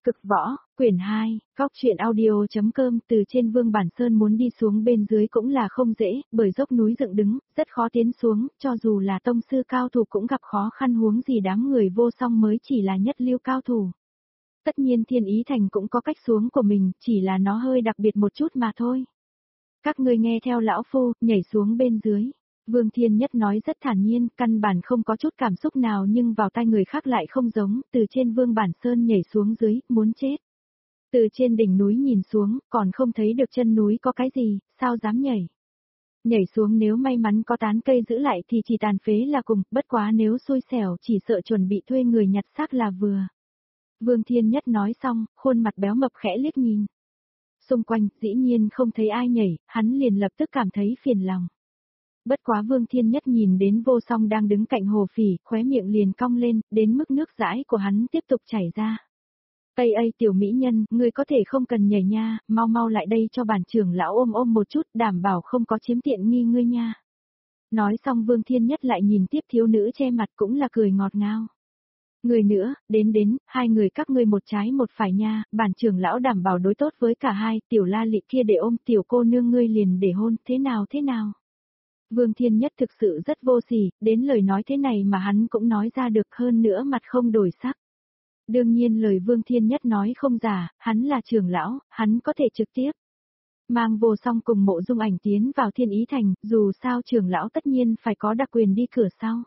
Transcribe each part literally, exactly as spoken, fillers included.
Cực võ, quyển hai, góc truyện audio.com. Từ trên Vương Bản Sơn muốn đi xuống bên dưới cũng là không dễ, bởi dốc núi dựng đứng, rất khó tiến xuống, cho dù là tông sư cao thủ cũng gặp khó khăn, huống gì đám người Vô Song mới chỉ là nhất lưu cao thủ. Tất nhiên Thiên Ý Thành cũng có cách xuống của mình, chỉ là nó hơi đặc biệt một chút mà thôi. Các ngươi nghe theo lão phu, nhảy xuống bên dưới. Vương Thiên Nhất nói rất thản nhiên, căn bản không có chút cảm xúc nào, nhưng vào tai người khác lại không giống, từ trên Vương Bản Sơn nhảy xuống dưới, muốn chết. Từ trên đỉnh núi nhìn xuống, còn không thấy được chân núi có cái gì, sao dám nhảy. Nhảy xuống nếu may mắn có tán cây giữ lại thì chỉ tàn phế là cùng, bất quá nếu xui xẻo chỉ sợ chuẩn bị thuê người nhặt xác là vừa. Vương Thiên Nhất nói xong, khuôn mặt béo mập khẽ liếc nhìn. Xung quanh, dĩ nhiên không thấy ai nhảy, hắn liền lập tức cảm thấy phiền lòng. Bất quá Vương Thiên Nhất nhìn đến Vô Song đang đứng cạnh hồ phỉ, khóe miệng liền cong lên, đến mức nước dãi của hắn tiếp tục chảy ra. Ây ây tiểu mỹ nhân, ngươi có thể không cần nhảy nha, mau mau lại đây cho bản trưởng lão ôm ôm một chút, đảm bảo không có chiếm tiện nghi ngươi nha. Nói xong Vương Thiên Nhất lại nhìn tiếp thiếu nữ che mặt cũng là cười ngọt ngào. Người nữa, đến đến, hai người các ngươi một trái một phải nha, bản trưởng lão đảm bảo đối tốt với cả hai, tiểu la lị kia để ôm tiểu cô nương ngươi liền để hôn, thế nào thế nào. Vương Thiên Nhất thực sự rất vô sỉ, đến lời nói thế này mà hắn cũng nói ra được, hơn nữa mặt không đổi sắc. Đương nhiên lời Vương Thiên Nhất nói không giả, hắn là trưởng lão, hắn có thể trực tiếp mang Vô Song cùng Mộ Dung Ảnh tiến vào Thiên Ý Thành, dù sao trưởng lão tất nhiên phải có đặc quyền đi cửa sau.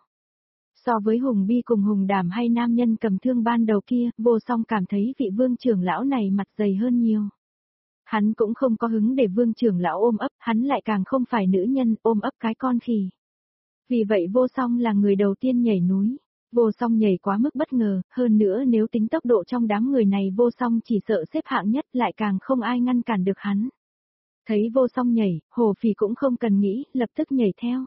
So với Hùng Bi cùng Hùng Đàm hay nam nhân cầm thương ban đầu kia, Vô Song cảm thấy vị Vương trưởng lão này mặt dày hơn nhiều. Hắn cũng không có hứng để Vương trưởng lão ôm ấp, hắn lại càng không phải nữ nhân ôm ấp cái con khỉ. Vì vậy Vô Song là người đầu tiên nhảy núi. Vô Song nhảy quá mức bất ngờ, hơn nữa nếu tính tốc độ trong đám người này Vô Song chỉ sợ xếp hạng nhất, lại càng không ai ngăn cản được hắn. Thấy Vô Song nhảy, Hồ Phỉ cũng không cần nghĩ, lập tức nhảy theo.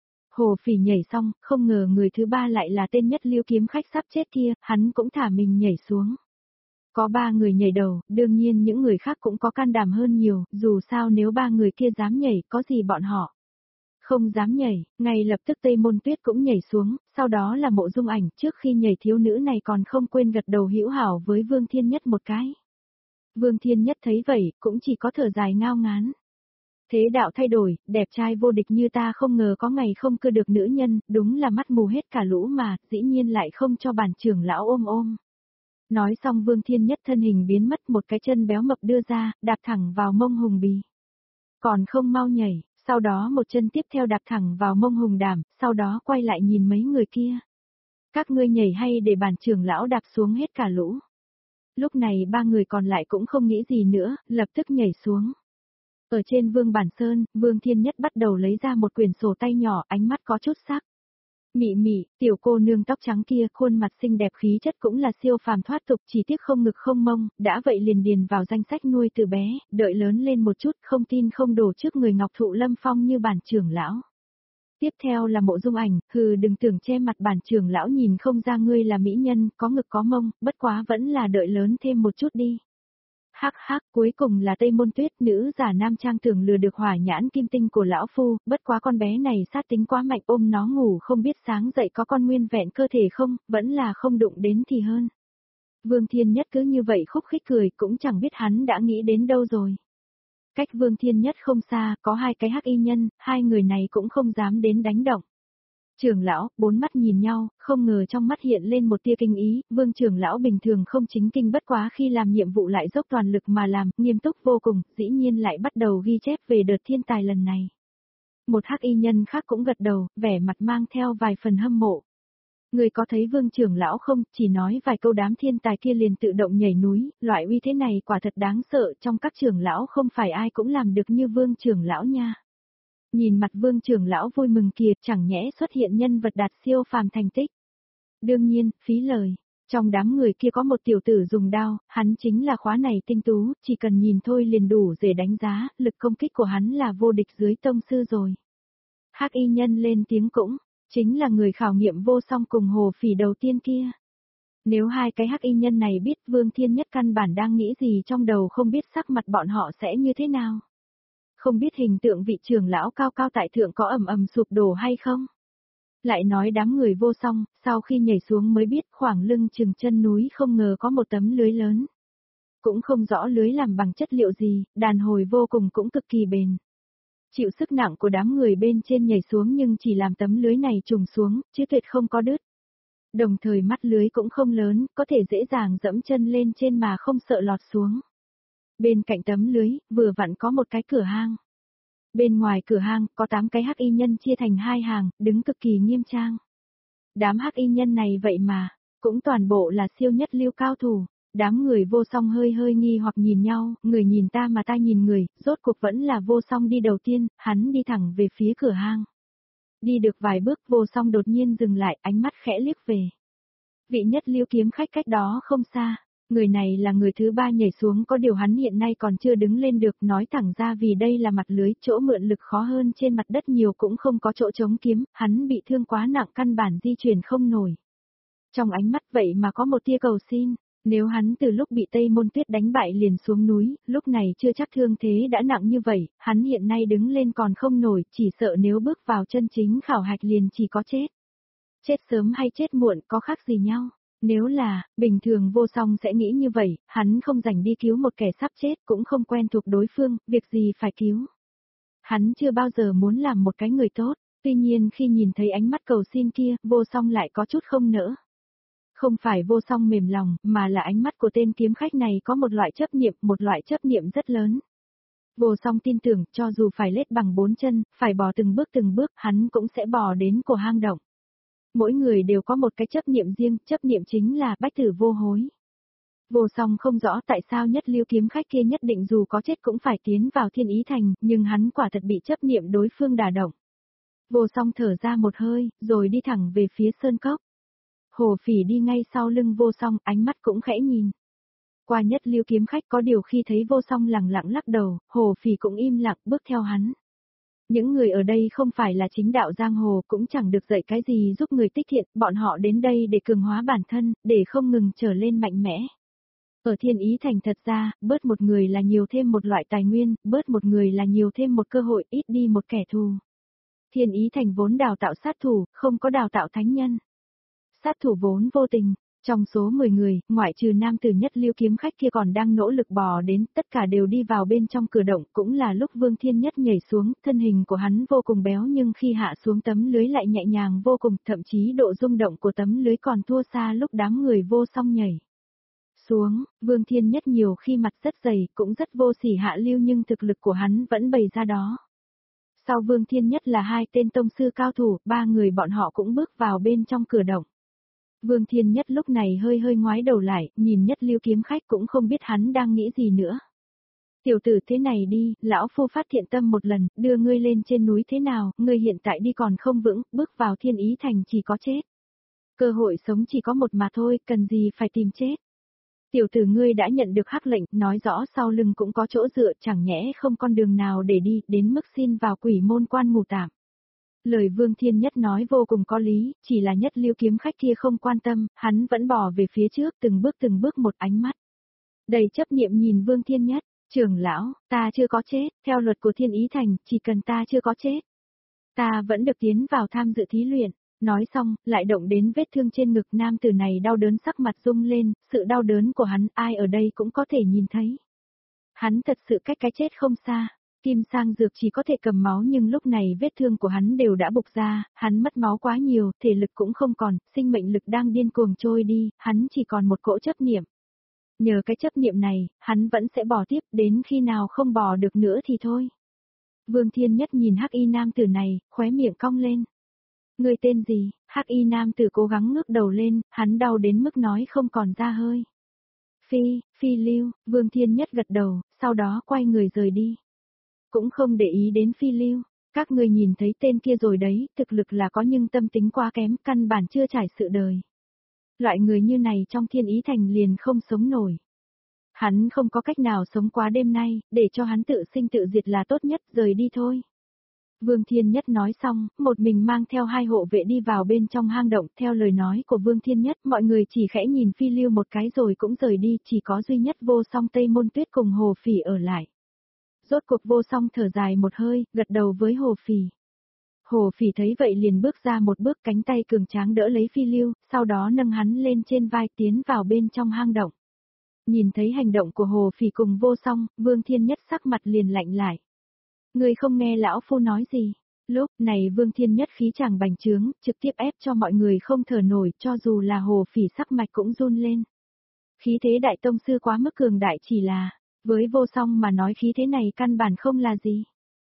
Hồ Phỉ nhảy xong, không ngờ người thứ ba lại là tên nhất lưu kiếm khách sắp chết kia, hắn cũng thả mình nhảy xuống. Có ba người nhảy đầu, đương nhiên những người khác cũng có can đảm hơn nhiều, dù sao nếu ba người kia dám nhảy, có gì bọn họ không dám nhảy, ngay lập tức Tây Môn Tuyết cũng nhảy xuống, sau đó là Mộ Dung Ảnh, trước khi nhảy thiếu nữ này còn không quên gật đầu hữu hảo với Vương Thiên Nhất một cái. Vương Thiên Nhất thấy vậy, cũng chỉ có thở dài ngao ngán. Thế đạo thay đổi, đẹp trai vô địch như ta không ngờ có ngày không cưa được nữ nhân, đúng là mắt mù hết cả lũ mà, dĩ nhiên lại không cho bản trưởng lão ôm ôm. Nói xong Vương Thiên Nhất thân hình biến mất, một cái chân béo mập đưa ra, đạp thẳng vào mông Hùng Bì. Còn không mau nhảy, sau đó một chân tiếp theo đạp thẳng vào mông Hùng Đàm, sau đó quay lại nhìn mấy người kia. Các ngươi nhảy hay để bản trưởng lão đạp xuống hết cả lũ. Lúc này ba người còn lại cũng không nghĩ gì nữa, lập tức nhảy xuống. Ở trên Vương Bản Sơn, Vương Thiên Nhất bắt đầu lấy ra một quyển sổ tay nhỏ, ánh mắt có chút sắc. Mị mị, tiểu cô nương tóc trắng kia, khuôn mặt xinh đẹp khí chất cũng là siêu phàm thoát tục, chỉ tiếc không ngực không mông, đã vậy liền điền vào danh sách nuôi từ bé, đợi lớn lên một chút, không tin không đổ trước người Ngọc Thụ Lâm Phong như bản trưởng lão. Tiếp theo là Mộ Dung Ảnh, hừ đừng tưởng che mặt bản trưởng lão nhìn không ra ngươi là mỹ nhân, có ngực có mông, bất quá vẫn là đợi lớn thêm một chút đi. Hắc hắc, cuối cùng là Tây Môn Tuyết, nữ giả nam trang tưởng lừa được hỏa nhãn kim tinh của lão phu, bất quá con bé này sát tính quá mạnh, ôm nó ngủ không biết sáng dậy có con nguyên vẹn cơ thể không, vẫn là không đụng đến thì hơn. Vương Thiên Nhất cứ như vậy khúc khích cười, cũng chẳng biết hắn đã nghĩ đến đâu rồi. Cách Vương Thiên Nhất không xa, có hai cái hắc y nhân, hai người này cũng không dám đến đánh động. Trưởng lão, bốn mắt nhìn nhau, không ngờ trong mắt hiện lên một tia kinh ý, Vương trưởng lão bình thường không chính kinh, bất quá khi làm nhiệm vụ lại dốc toàn lực mà làm, nghiêm túc vô cùng, dĩ nhiên lại bắt đầu ghi chép về đợt thiên tài lần này. Một hắc y nhân khác cũng gật đầu, vẻ mặt mang theo vài phần hâm mộ. Người có thấy Vương trưởng lão không, chỉ nói vài câu đám thiên tài kia liền tự động nhảy núi, loại uy thế này quả thật đáng sợ, trong các trưởng lão không phải ai cũng làm được như Vương trưởng lão nha. Nhìn mặt Vương trưởng lão vui mừng kìa, chẳng nhẽ xuất hiện nhân vật đạt siêu phàm thành tích. Đương nhiên, phí lời, trong đám người kia có một tiểu tử dùng đao, hắn chính là khóa này tinh tú, chỉ cần nhìn thôi liền đủ để đánh giá, lực công kích của hắn là vô địch dưới tông sư rồi. Hắc y nhân lên tiếng cũng, chính là người khảo nghiệm Vô Song cùng Hồ Phỉ đầu tiên kia. Nếu hai cái hắc y nhân này biết Vương Thiên Nhất căn bản đang nghĩ gì trong đầu, không biết sắc mặt bọn họ sẽ như thế nào. Không biết hình tượng vị trưởng lão cao cao tại thượng có ầm ầm sụp đổ hay không? Lại nói đám người Vô Song, sau khi nhảy xuống mới biết khoảng lưng chừng chân núi không ngờ có một tấm lưới lớn. Cũng không rõ lưới làm bằng chất liệu gì, đàn hồi vô cùng cũng cực kỳ bền. Chịu sức nặng của đám người bên trên nhảy xuống nhưng chỉ làm tấm lưới này trùng xuống, chứ tuyệt không có đứt. Đồng thời mắt lưới cũng không lớn, có thể dễ dàng dẫm chân lên trên mà không sợ lọt xuống. Bên cạnh tấm lưới, vừa vặn có một cái cửa hang. Bên ngoài cửa hang, có tám cái hắc y nhân chia thành hai hàng, đứng cực kỳ nghiêm trang. Đám hắc y nhân này vậy mà, cũng toàn bộ là siêu nhất lưu cao thủ. Đám người vô song hơi hơi nghi hoặc nhìn nhau, người nhìn ta mà ta nhìn người, rốt cuộc vẫn là vô song đi đầu tiên, hắn đi thẳng về phía cửa hang. Đi được vài bước vô song đột nhiên dừng lại, ánh mắt khẽ liếc về. Vị nhất lưu kiếm khách cách đó không xa, người này là người thứ ba nhảy xuống, có điều hắn hiện nay còn chưa đứng lên được, nói thẳng ra vì đây là mặt lưới, chỗ mượn lực khó hơn trên mặt đất nhiều, cũng không có chỗ chống kiếm, hắn bị thương quá nặng căn bản di chuyển không nổi. Trong ánh mắt vậy mà có một tia cầu xin. Nếu hắn từ lúc bị Tây Môn Tuyết đánh bại liền xuống núi, lúc này chưa chắc thương thế đã nặng như vậy, hắn hiện nay đứng lên còn không nổi, chỉ sợ nếu bước vào chân chính khảo hạch liền chỉ có chết. Chết sớm hay chết muộn có khác gì nhau? Nếu là, bình thường vô song sẽ nghĩ như vậy, hắn không rảnh đi cứu một kẻ sắp chết, cũng không quen thuộc đối phương, việc gì phải cứu. Hắn chưa bao giờ muốn làm một cái người tốt, tuy nhiên khi nhìn thấy ánh mắt cầu xin kia, vô song lại có chút không nỡ. Không phải vô song mềm lòng, mà là ánh mắt của tên kiếm khách này có một loại chấp niệm, một loại chấp niệm rất lớn. Vô song tin tưởng, cho dù phải lết bằng bốn chân, phải bò từng bước từng bước, hắn cũng sẽ bò đến cổ hang động. Mỗi người đều có một cái chấp niệm riêng, chấp niệm chính là bách tử vô hối. Vô song không rõ tại sao nhất lưu kiếm khách kia nhất định dù có chết cũng phải tiến vào Thiên Ý Thành, nhưng hắn quả thật bị chấp niệm đối phương đả động. Vô song thở ra một hơi, rồi đi thẳng về phía sơn cốc. Hồ Phỉ đi ngay sau lưng vô song, ánh mắt cũng khẽ nhìn. Qua nhất lưu kiếm khách, có điều khi thấy vô song lẳng lặng lắc đầu, Hồ Phỉ cũng im lặng bước theo hắn. Những người ở đây không phải là chính đạo giang hồ, cũng chẳng được dạy cái gì giúp người tích thiện, bọn họ đến đây để cường hóa bản thân, để không ngừng trở lên mạnh mẽ. Ở Thiên Ý Thành thật ra, bớt một người là nhiều thêm một loại tài nguyên, bớt một người là nhiều thêm một cơ hội, ít đi một kẻ thù. Thiên Ý Thành vốn đào tạo sát thủ, không có đào tạo thánh nhân. Sát thủ vốn vô tình, trong số mười người, ngoại trừ nam tử nhất lưu kiếm khách kia còn đang nỗ lực bò đến, tất cả đều đi vào bên trong cửa động, cũng là lúc Vương Thiên Nhất nhảy xuống, thân hình của hắn vô cùng béo nhưng khi hạ xuống tấm lưới lại nhẹ nhàng vô cùng, thậm chí độ rung động của tấm lưới còn thua xa lúc đám người vô song nhảy xuống. Vương Thiên Nhất nhiều khi mặt rất dày, cũng rất vô sỉ hạ lưu nhưng thực lực của hắn vẫn bày ra đó. Sau Vương Thiên Nhất là hai tên tông sư cao thủ, ba người bọn họ cũng bước vào bên trong cửa động. Vương Thiên Nhất lúc này hơi hơi ngoái đầu lại, nhìn nhất lưu kiếm khách cũng không biết hắn đang nghĩ gì nữa. Tiểu tử thế này đi, lão phu phát thiện tâm một lần, đưa ngươi lên trên núi thế nào, ngươi hiện tại đi còn không vững, bước vào Thiên Ý Thành chỉ có chết. Cơ hội sống chỉ có một mà thôi, cần gì phải tìm chết. Tiểu tử ngươi đã nhận được hắc lệnh, nói rõ sau lưng cũng có chỗ dựa, chẳng nhẽ không con đường nào để đi, đến mức xin vào quỷ môn quan ngủ tạm. Lời Vương Thiên Nhất nói vô cùng có lý, chỉ là nhất lưu kiếm khách kia không quan tâm, hắn vẫn bò về phía trước từng bước từng bước một ánh mắt. Đầy chấp niệm nhìn Vương Thiên Nhất, trưởng lão, ta chưa có chết, theo luật của Thiên Ý Thành, chỉ cần ta chưa có chết. Ta vẫn được tiến vào tham dự thí luyện, nói xong, lại động đến vết thương trên ngực nam tử này đau đớn sắc mặt rung lên, sự đau đớn của hắn ai ở đây cũng có thể nhìn thấy. Hắn thật sự cách cái chết không xa. Kim sang dược chỉ có thể cầm máu nhưng lúc này vết thương của hắn đều đã bục ra, hắn mất máu quá nhiều, thể lực cũng không còn, sinh mệnh lực đang điên cuồng trôi đi, hắn chỉ còn một cỗ chấp niệm. Nhờ cái chấp niệm này, hắn vẫn sẽ bò tiếp, đến khi nào không bò được nữa thì thôi. Vương Thiên Nhất nhìn hắc y nam tử này, khóe miệng cong lên. Người tên gì? Hắc y nam tử cố gắng ngước đầu lên, hắn đau đến mức nói không còn ra hơi. Phi, Phi Lưu, Vương Thiên Nhất gật đầu, sau đó quay người rời đi. Cũng không để ý đến Phi Lưu, các người nhìn thấy tên kia rồi đấy, thực lực là có nhưng tâm tính quá kém, căn bản chưa trải sự đời. Loại người như này trong Thiên Ý Thành liền không sống nổi. Hắn không có cách nào sống qua đêm nay, để cho hắn tự sinh tự diệt là tốt nhất, rời đi thôi. Vương Thiên Nhất nói xong, một mình mang theo hai hộ vệ đi vào bên trong hang động, theo lời nói của Vương Thiên Nhất, mọi người chỉ khẽ nhìn Phi Lưu một cái rồi cũng rời đi, chỉ có duy nhất Vô Song Tây Môn Tuyết cùng Hồ Phỉ ở lại. Rốt cuộc Vô Song thở dài một hơi, gật đầu với Hồ Phỉ. Hồ Phỉ thấy vậy liền bước ra một bước, cánh tay cường tráng đỡ lấy Phi Lưu, sau đó nâng hắn lên trên vai tiến vào bên trong hang động. Nhìn thấy hành động của Hồ Phỉ cùng Vô Song, Vương Thiên Nhất sắc mặt liền lạnh lại. Ngươi không nghe lão phu nói gì. Lúc này Vương Thiên Nhất khí chàng bành trướng, trực tiếp ép cho mọi người không thở nổi, cho dù là Hồ Phỉ sắc mạch cũng run lên. Khí thế đại tông sư quá mức cường đại, chỉ là, với Vô Song mà nói khí thế này căn bản không là gì.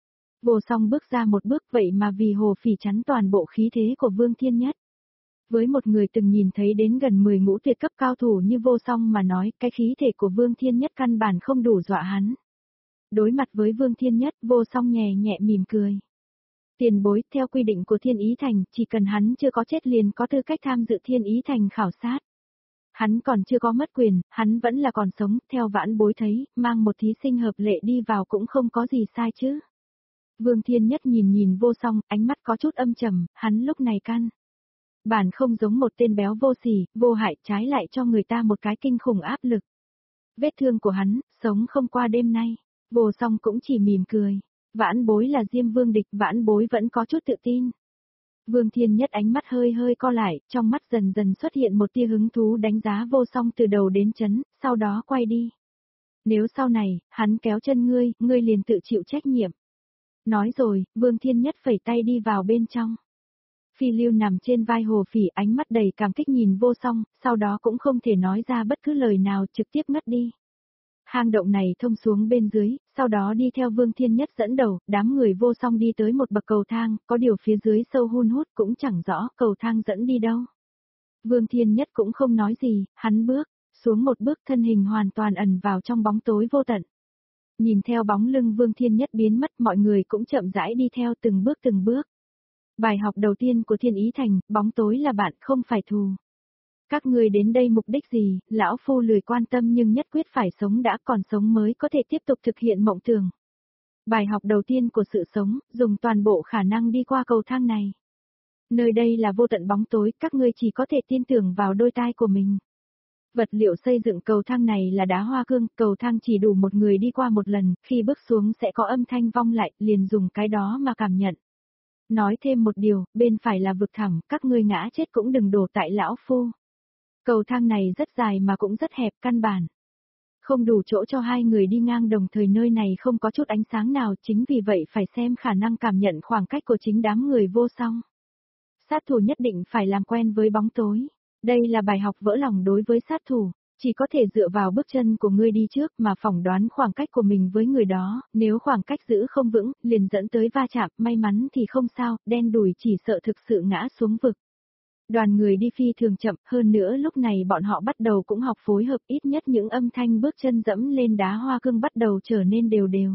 Vô Song bước ra một bước vậy mà vì Hồ Phỉ chắn toàn bộ khí thế của Vương Thiên Nhất. Với một người từng nhìn thấy đến gần mười ngũ tuyệt cấp cao thủ như Vô Song mà nói, cái khí thể của Vương Thiên Nhất căn bản không đủ dọa hắn. Đối mặt với Vương Thiên Nhất, Vô Song nhẹ nhẹ mỉm cười. Tiền bối, theo quy định của Thiên Ý Thành, chỉ cần hắn chưa có chết liền có tư cách tham dự Thiên Ý Thành khảo sát. Hắn còn chưa có mất quyền, hắn vẫn là còn sống, theo vãn bối thấy, mang một thí sinh hợp lệ đi vào cũng không có gì sai chứ. Vương Thiên Nhất nhìn nhìn Vô Song, ánh mắt có chút âm trầm, hắn lúc này căn bản không giống một tên béo vô sỉ, vô hại, trái lại cho người ta một cái kinh khủng áp lực. Vết thương của hắn, sống không qua đêm nay. Vô Song cũng chỉ mỉm cười. Vãn bối là Diêm Vương địch, vãn bối vẫn có chút tự tin. Vương Thiên Nhất ánh mắt hơi hơi co lại, trong mắt dần dần xuất hiện một tia hứng thú đánh giá Vô Song từ đầu đến chân, sau đó quay đi. Nếu sau này, hắn kéo chân ngươi, ngươi liền tự chịu trách nhiệm. Nói rồi, Vương Thiên Nhất phẩy tay đi vào bên trong. Phi Lưu nằm trên vai Hồ Phỉ, ánh mắt đầy cảm kích nhìn Vô Song, sau đó cũng không thể nói ra bất cứ lời nào, trực tiếp ngất đi. Hang động này thông xuống bên dưới, sau đó đi theo Vương Thiên Nhất dẫn đầu, đám người Vô Song đi tới một bậc cầu thang, có điều phía dưới sâu hun hút cũng chẳng rõ cầu thang dẫn đi đâu. Vương Thiên Nhất cũng không nói gì, hắn bước xuống một bước, thân hình hoàn toàn ẩn vào trong bóng tối vô tận. Nhìn theo bóng lưng Vương Thiên Nhất biến mất, mọi người cũng chậm rãi đi theo từng bước từng bước. Bài học đầu tiên của Thiên Ý Thành, bóng tối là bạn, không phải thù. Các ngươi đến đây mục đích gì, lão phu lười quan tâm, nhưng nhất quyết phải sống đã, còn sống mới có thể tiếp tục thực hiện mộng tưởng. Bài học đầu tiên của sự sống, dùng toàn bộ khả năng đi qua cầu thang này. Nơi đây là vô tận bóng tối, các ngươi chỉ có thể tin tưởng vào đôi tai của mình. Vật liệu xây dựng cầu thang này là đá hoa cương, cầu thang chỉ đủ một người đi qua một lần, khi bước xuống sẽ có âm thanh vong lại, liền dùng cái đó mà cảm nhận. Nói thêm một điều, bên phải là vực thẳm, các ngươi ngã chết cũng đừng đổ tại lão phu. Cầu thang này rất dài mà cũng rất hẹp, căn bản không đủ chỗ cho hai người đi ngang, đồng thời nơi này không có chút ánh sáng nào, chính vì vậy phải xem khả năng cảm nhận khoảng cách của chính đám người Vô Song. Sát thủ nhất định phải làm quen với bóng tối. Đây là bài học vỡ lòng đối với sát thủ, chỉ có thể dựa vào bước chân của ngươi đi trước mà phỏng đoán khoảng cách của mình với người đó, nếu khoảng cách giữ không vững, liền dẫn tới va chạm, may mắn thì không sao, đen đủi chỉ sợ thực sự ngã xuống vực. Đoàn người đi phi thường chậm, hơn nữa lúc này bọn họ bắt đầu cũng học phối hợp, ít nhất những âm thanh bước chân dẫm lên đá hoa cương bắt đầu trở nên đều đều.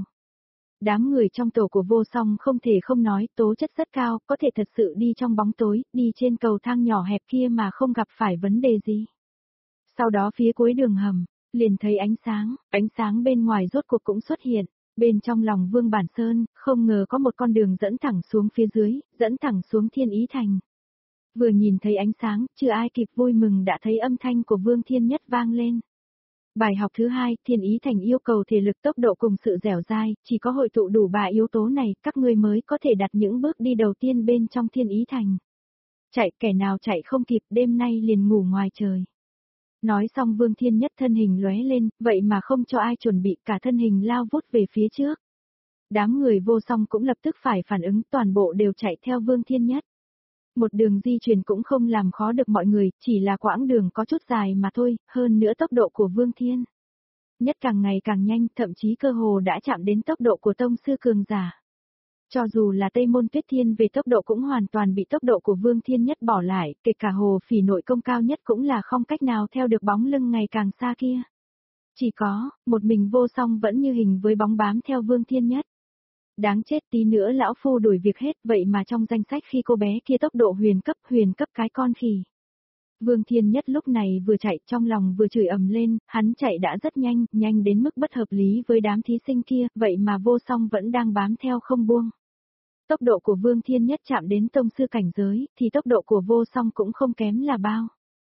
Đám người trong tổ của Vô Song không thể không nói, tố chất rất cao, có thể thật sự đi trong bóng tối, đi trên cầu thang nhỏ hẹp kia mà không gặp phải vấn đề gì. Sau đó phía cuối đường hầm, liền thấy ánh sáng, ánh sáng bên ngoài rốt cuộc cũng xuất hiện. Bên trong lòng Vương Bản Sơn, không ngờ có một con đường dẫn thẳng xuống phía dưới, dẫn thẳng xuống Thiên Ý Thành. Vừa nhìn thấy ánh sáng, chưa ai kịp vui mừng đã thấy âm thanh của Vương Thiên Nhất vang lên. Bài học thứ hai, Thiên Ý Thành yêu cầu thể lực, tốc độ cùng sự dẻo dai, chỉ có hội tụ đủ ba yếu tố này, các ngươi mới có thể đặt những bước đi đầu tiên bên trong Thiên Ý Thành. Chạy, kẻ nào chạy không kịp, đêm nay liền ngủ ngoài trời. Nói xong Vương Thiên Nhất thân hình lóe lên, vậy mà không cho ai chuẩn bị, cả thân hình lao vút về phía trước. Đám người Vô Song cũng lập tức phải phản ứng, toàn bộ đều chạy theo Vương Thiên Nhất. Một đường di chuyển cũng không làm khó được mọi người, chỉ là quãng đường có chút dài mà thôi, hơn nữa tốc độ của Vương Thiên Nhất càng ngày càng nhanh, thậm chí cơ hồ đã chạm đến tốc độ của tông sư cường giả. Cho dù là Tây Môn Tuyết Thiên về tốc độ cũng hoàn toàn bị tốc độ của Vương Thiên Nhất bỏ lại, kể cả Hồ Phỉ nội công cao nhất cũng là không cách nào theo được bóng lưng ngày càng xa kia. Chỉ có, một mình Vô Song vẫn như hình với bóng bám theo Vương Thiên Nhất. Đáng chết, tí nữa lão phu đuổi việc hết, vậy mà trong danh sách khi cô bé kia tốc độ huyền cấp, huyền cấp cái con khỉ. Vương Thiên Nhất lúc này vừa chạy trong lòng vừa chửi ầm lên, hắn chạy đã rất nhanh, nhanh đến mức bất hợp lý với đám thí sinh kia, vậy mà Vô Song vẫn đang bám theo không buông. Tốc độ của Vương Thiên Nhất chạm đến tông sư cảnh giới, thì tốc độ của Vô Song cũng không kém là bao.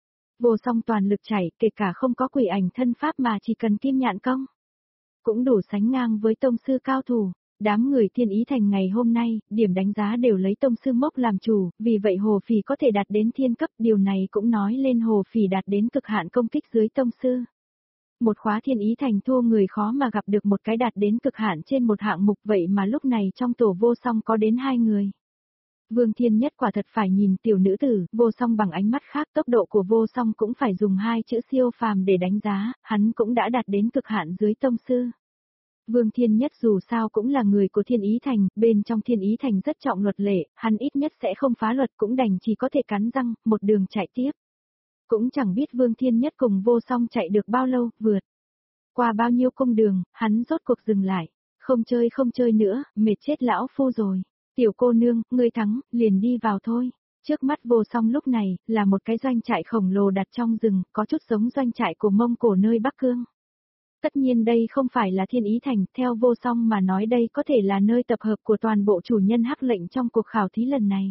Vô Song toàn lực chạy, kể cả không có quỷ ảnh thân pháp mà chỉ cần kim nhạn công, cũng đủ sánh ngang với tông sư cao thủ. Đám người Thiên Ý Thành ngày hôm nay, điểm đánh giá đều lấy tông sư mốc làm chủ, vì vậy Hồ Phỉ có thể đạt đến thiên cấp, điều này cũng nói lên Hồ Phỉ đạt đến cực hạn công kích dưới tông sư. một khóa Thiên Ý Thành thua người khó mà gặp được một cái đạt đến cực hạn trên một hạng mục, vậy mà lúc này trong tổ Vô Song có đến hai người. Vương Thiên Nhất quả thật phải nhìn tiểu nữ tử, Vô Song bằng ánh mắt khác, tốc độ của Vô Song cũng phải dùng hai chữ siêu phàm để đánh giá, hắn cũng đã đạt đến cực hạn dưới tông sư. Vương Thiên Nhất dù sao cũng là người của Thiên Ý Thành, bên trong Thiên Ý Thành rất trọng luật lệ, hắn ít nhất sẽ không phá luật, cũng đành chỉ có thể cắn răng, một đường chạy tiếp. Cũng chẳng biết Vương Thiên Nhất cùng Vô Song chạy được bao lâu, vượt qua bao nhiêu cung đường, hắn rốt cuộc dừng lại. Không chơi không chơi nữa, mệt chết lão phu rồi. Tiểu cô nương, ngươi thắng, liền đi vào thôi. Trước mắt Vô Song lúc này, là một cái doanh trại khổng lồ đặt trong rừng, có chút giống doanh trại của Mông Cổ nơi Bắc Cương. Tất nhiên đây không phải là Thiên Ý Thành, theo Vô Song mà nói đây có thể là nơi tập hợp của toàn bộ chủ nhân hắc lệnh trong cuộc khảo thí lần này.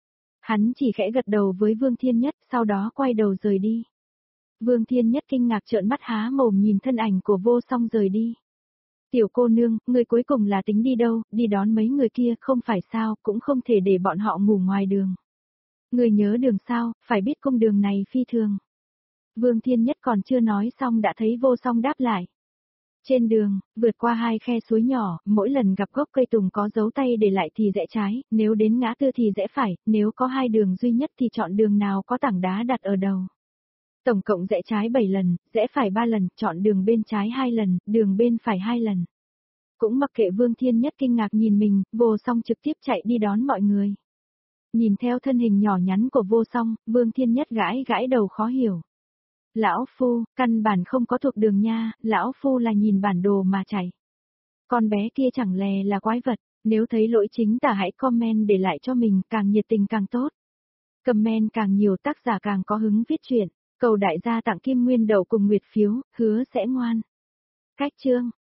Hắn chỉ khẽ gật đầu với Vương Thiên Nhất, sau đó quay đầu rời đi. Vương Thiên Nhất kinh ngạc trợn mắt há mồm nhìn thân ảnh của Vô Song rời đi. Tiểu cô nương, người cuối cùng là tính đi đâu, đi đón mấy người kia, không phải sao, cũng không thể để bọn họ ngủ ngoài đường. Người nhớ đường sao, phải biết cung đường này phi thường. Vương Thiên Nhất còn chưa nói xong đã thấy Vô Song đáp lại. Trên đường, vượt qua hai khe suối nhỏ, mỗi lần gặp gốc cây tùng có dấu tay để lại thì rẽ trái, nếu đến ngã tư thì rẽ phải, nếu có hai đường duy nhất thì chọn đường nào có tảng đá đặt ở đầu. Tổng cộng rẽ trái bảy lần, rẽ phải ba lần, chọn đường bên trái hai lần, đường bên phải hai lần. Cũng mặc kệ Vương Thiên Nhất kinh ngạc nhìn mình, Vô Song trực tiếp chạy đi đón mọi người. Nhìn theo thân hình nhỏ nhắn của Vô Song, Vương Thiên Nhất gãi gãi đầu khó hiểu. Lão Phu, căn bản không có thuộc đường nha, Lão Phu là nhìn bản đồ mà chạy. Con bé kia chẳng lè là quái vật, nếu thấy lỗi chính tả hãy comment để lại cho mình, càng nhiệt tình càng tốt. Comment càng nhiều tác giả càng có hứng viết chuyện, cầu đại gia tặng kim nguyên đậu cùng nguyệt phiếu, hứa sẽ ngoan. Cách chương